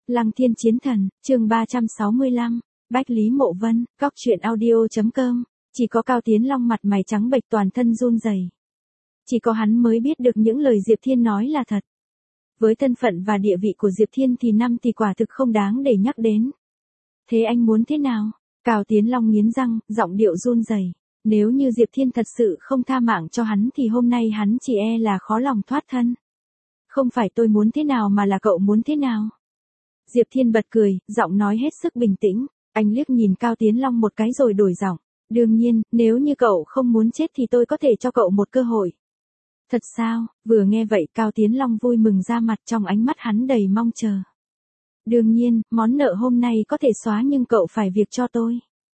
Lăng Thiên Chiến Thần, chương 365, Bách Lý Mộ Vân, Góc Truyện Audio.com, chỉ có Cao Tiến Long mặt mày trắng bệch toàn thân run rẩy. Chỉ có hắn mới biết được những lời Diệp Thiên nói là thật. Với thân phận và địa vị của Diệp Thiên thì năm thì quả thực không đáng để nhắc đến. Thế anh muốn thế nào? Cao Tiến Long nghiến răng, giọng điệu run rẩy. Nếu như Diệp Thiên thật sự không tha mạng cho hắn thì hôm nay hắn chỉ e là khó lòng thoát thân. Không phải tôi muốn thế nào mà là cậu muốn thế nào? Diệp Thiên bật cười, giọng nói hết sức bình tĩnh. Anh liếc nhìn Cao Tiến Long một cái rồi đổi giọng. Đương nhiên, nếu như cậu không muốn chết thì tôi có thể cho cậu một cơ hội. Thật sao? Vừa nghe vậy Cao Tiến Long vui mừng ra mặt, trong ánh mắt hắn đầy mong chờ. Đương nhiên, món nợ hôm nay có thể xóa nhưng cậu phải việc cho tôi.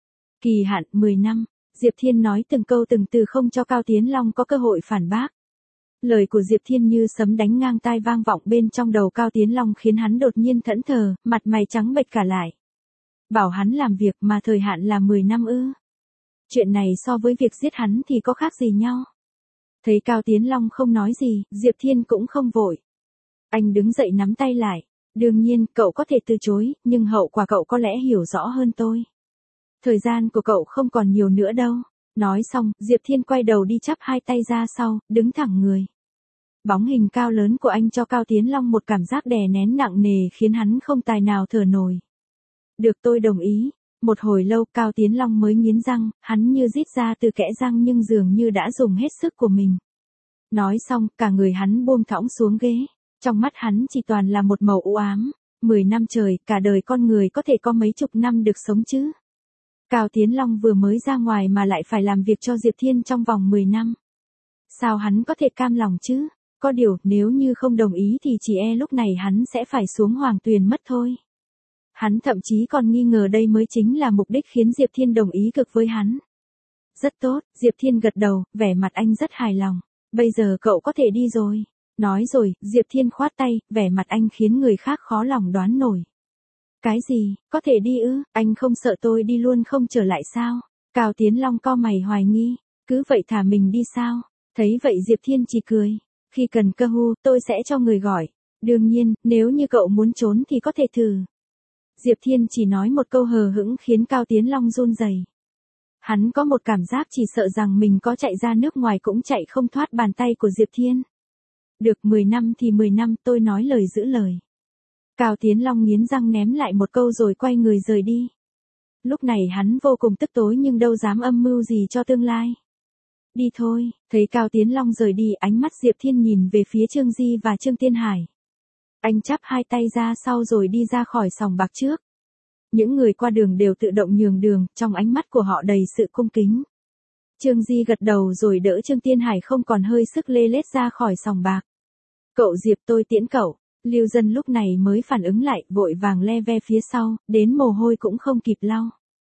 Kỳ hạn 10 năm. Diệp Thiên nói từng câu từng từ không cho Cao Tiến Long có cơ hội phản bác. Lời của Diệp Thiên như sấm đánh ngang tai vang vọng bên trong đầu Cao Tiến Long khiến hắn đột nhiên thẫn thờ, mặt mày trắng bệch cả lại. Bảo hắn làm việc mà thời hạn là 10 năm ư? Chuyện này so với việc giết hắn thì có khác gì nhau? Thấy Cao Tiến Long không nói gì, Diệp Thiên cũng không vội. Anh đứng dậy nắm tay lại. Đương nhiên, cậu có thể từ chối, nhưng hậu quả cậu có lẽ hiểu rõ hơn tôi. Thời gian của cậu không còn nhiều nữa đâu. Nói xong, Diệp Thiên quay đầu đi chắp hai tay ra sau, đứng thẳng người. Bóng hình cao lớn của anh cho Cao Tiến Long một cảm giác đè nén nặng nề khiến hắn không tài nào thở nổi. Được, tôi đồng ý. Một hồi lâu Cao Tiến Long mới nghiến răng, hắn như rít ra từ kẽ răng nhưng dường như đã dùng hết sức của mình. Nói xong, cả người hắn buông thõng xuống ghế. Trong mắt hắn chỉ toàn là một màu u ám. 10 năm trời, cả đời con người có thể có mấy chục năm được sống chứ? Cao Tiến Long vừa mới ra ngoài mà lại phải làm việc cho Diệp Thiên trong vòng 10 năm. Sao hắn có thể cam lòng chứ? Có điều, nếu như không đồng ý thì chỉ e lúc này hắn sẽ phải xuống Hoàng Tuyền mất thôi. Hắn thậm chí còn nghi ngờ đây mới chính là mục đích khiến Diệp Thiên đồng ý cực với hắn. Rất tốt, Diệp Thiên gật đầu, vẻ mặt anh rất hài lòng. Bây giờ cậu có thể đi rồi. Nói rồi, Diệp Thiên khoát tay, vẻ mặt anh khiến người khác khó lòng đoán nổi. Cái gì, có thể đi ư? Anh không sợ tôi đi luôn không trở lại sao? Cao Tiến Long cau mày hoài nghi. Cứ vậy thả mình đi sao? Thấy vậy Diệp Thiên chỉ cười. Khi cần cơ hu, tôi sẽ cho người gọi. Đương nhiên, nếu như cậu muốn trốn thì có thể thử. Diệp Thiên chỉ nói một câu hờ hững khiến Cao Tiến Long run rẩy. Hắn có một cảm giác chỉ sợ rằng mình có chạy ra nước ngoài cũng chạy không thoát bàn tay của Diệp Thiên. Được 10 năm thì 10 năm, tôi nói lời giữ lời. Cao Tiến Long nghiến răng ném lại một câu rồi quay người rời đi. Lúc này hắn vô cùng tức tối nhưng đâu dám âm mưu gì cho tương lai. Đi thôi, thấy Cao Tiến Long rời đi, ánh mắt Diệp Thiên nhìn về phía Trương Di và Trương Tiên Hải. Anh chắp hai tay ra sau rồi đi ra khỏi sòng bạc trước. Những người qua đường đều tự động nhường đường, trong ánh mắt của họ đầy sự cung kính. Trương Di gật đầu rồi đỡ Trương Tiên Hải không còn hơi sức lê lết ra khỏi sòng bạc. Cậu Diệp, tôi tiễn cậu. Lưu Dân lúc này mới phản ứng lại, vội vàng le ve phía sau, đến mồ hôi cũng không kịp lau.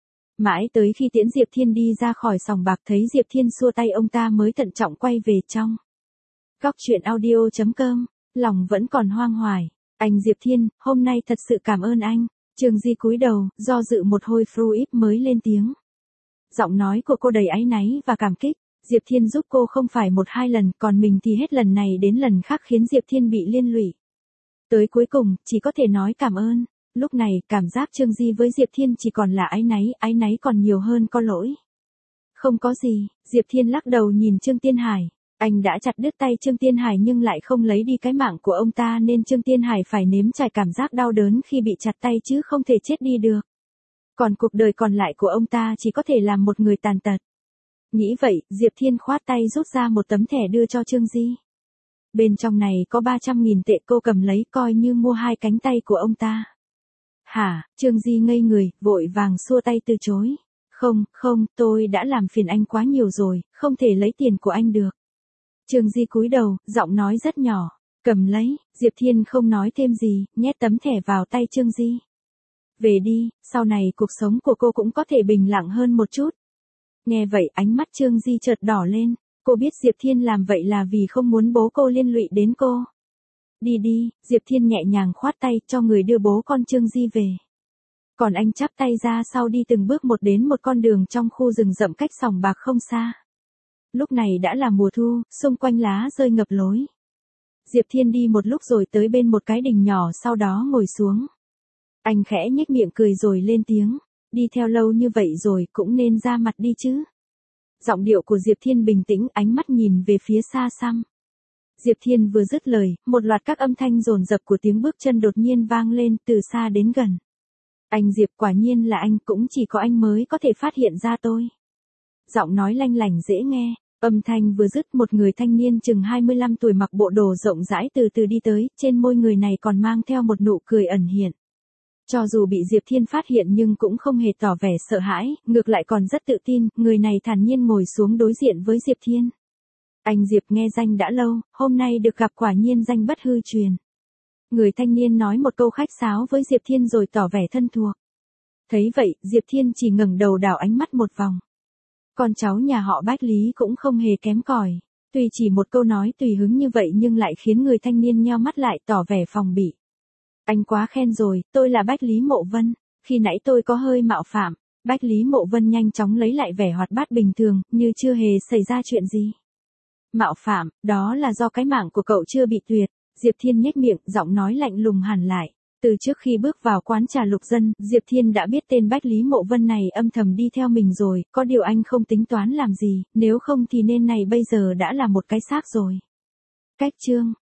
Mãi tới khi tiễn Diệp Thiên đi ra khỏi sòng bạc thấy Diệp Thiên xua tay ông ta mới thận trọng quay về trong. Góc Truyện Audio.com, lòng vẫn còn hoang hoài. Anh Diệp Thiên, hôm nay thật sự cảm ơn anh. Trương Di cúi đầu, do dự một hồi Fruit mới lên tiếng. Giọng nói của cô đầy áy náy và cảm kích. Diệp Thiên giúp cô không phải một hai lần, còn mình thì hết lần này đến lần khác khiến Diệp Thiên bị liên lụy. Tới cuối cùng, chỉ có thể nói cảm ơn. Lúc này, cảm giác Trương Di với Diệp Thiên chỉ còn là áy náy còn nhiều hơn có lỗi. Không có gì, Diệp Thiên lắc đầu nhìn Trương Tiên Hải. Anh đã chặt đứt tay Trương Tiên Hải nhưng lại không lấy đi cái mạng của ông ta nên Trương Tiên Hải phải nếm trải cảm giác đau đớn khi bị chặt tay chứ không thể chết đi được. Còn cuộc đời còn lại của ông ta chỉ có thể làm một người tàn tật. Nghĩ vậy, Diệp Thiên khoát tay rút ra một tấm thẻ đưa cho Trương Di. Bên trong này có 300.000 tệ, cô cầm lấy coi như mua hai cánh tay của ông ta. Hả? Trương Di ngây người, vội vàng xua tay từ chối. Không, tôi đã làm phiền anh quá nhiều rồi, không thể lấy tiền của anh được. Trương Di cúi đầu, giọng nói rất nhỏ. Cầm lấy, Diệp Thiên không nói thêm gì, nhét tấm thẻ vào tay Trương Di. Về đi, sau này cuộc sống của cô cũng có thể bình lặng hơn một chút. Nghe vậy ánh mắt Trương Di chợt đỏ lên. Cô biết Diệp Thiên làm vậy là vì không muốn bố cô liên lụy đến cô. Đi, Diệp Thiên nhẹ nhàng khoát tay cho người đưa bố con Trương Di về. Còn anh chắp tay ra sau đi từng bước một đến một con đường trong khu rừng rậm cách sòng bạc không xa. Lúc này đã là mùa thu, xung quanh lá rơi ngập lối. Diệp Thiên đi một lúc rồi tới bên một cái đình nhỏ sau đó ngồi xuống. Anh khẽ nhếch miệng cười rồi lên tiếng, đi theo lâu như vậy rồi cũng nên ra mặt đi chứ. Giọng điệu của Diệp Thiên bình tĩnh, ánh mắt nhìn về phía xa xăm. Diệp Thiên vừa dứt lời, một loạt các âm thanh dồn dập của tiếng bước chân đột nhiên vang lên từ xa đến gần. Anh Diệp, quả nhiên là anh, cũng chỉ có anh mới có thể phát hiện ra tôi. Giọng nói lanh lảnh dễ nghe, âm thanh vừa dứt, một người thanh niên chừng 25 tuổi mặc bộ đồ rộng rãi từ từ đi tới, trên môi người này còn mang theo một nụ cười ẩn hiện. Cho dù bị Diệp Thiên phát hiện nhưng cũng không hề tỏ vẻ sợ hãi, ngược lại còn rất tự tin, người này thản nhiên ngồi xuống đối diện với Diệp Thiên. Anh Diệp, nghe danh đã lâu, hôm nay được gặp quả nhiên danh bất hư truyền. Người thanh niên nói một câu khách sáo với Diệp Thiên rồi tỏ vẻ thân thuộc. Thấy vậy, Diệp Thiên chỉ ngẩng đầu đảo ánh mắt một vòng. Con cháu nhà họ Bách Lý cũng không hề kém cỏi. Tuy chỉ một câu nói tùy hứng như vậy nhưng lại khiến người thanh niên nheo mắt lại, tỏ vẻ phòng bị. Anh quá khen rồi, tôi là Bách Lý Mộ Vân, khi nãy tôi có hơi mạo phạm. Bách Lý Mộ Vân nhanh chóng lấy lại vẻ hoạt bát bình thường, như chưa hề xảy ra chuyện gì. Mạo phạm, đó là do cái mạng của cậu chưa bị tuyệt. Diệp Thiên nhếch miệng, giọng nói lạnh lùng hẳn lại. Từ trước khi bước vào quán trà Lục Dân, Diệp Thiên đã biết tên Bách Lý Mộ Vân này âm thầm đi theo mình rồi, có điều anh không tính toán làm gì, nếu không thì nên này bây giờ đã là một cái xác rồi. Cách chương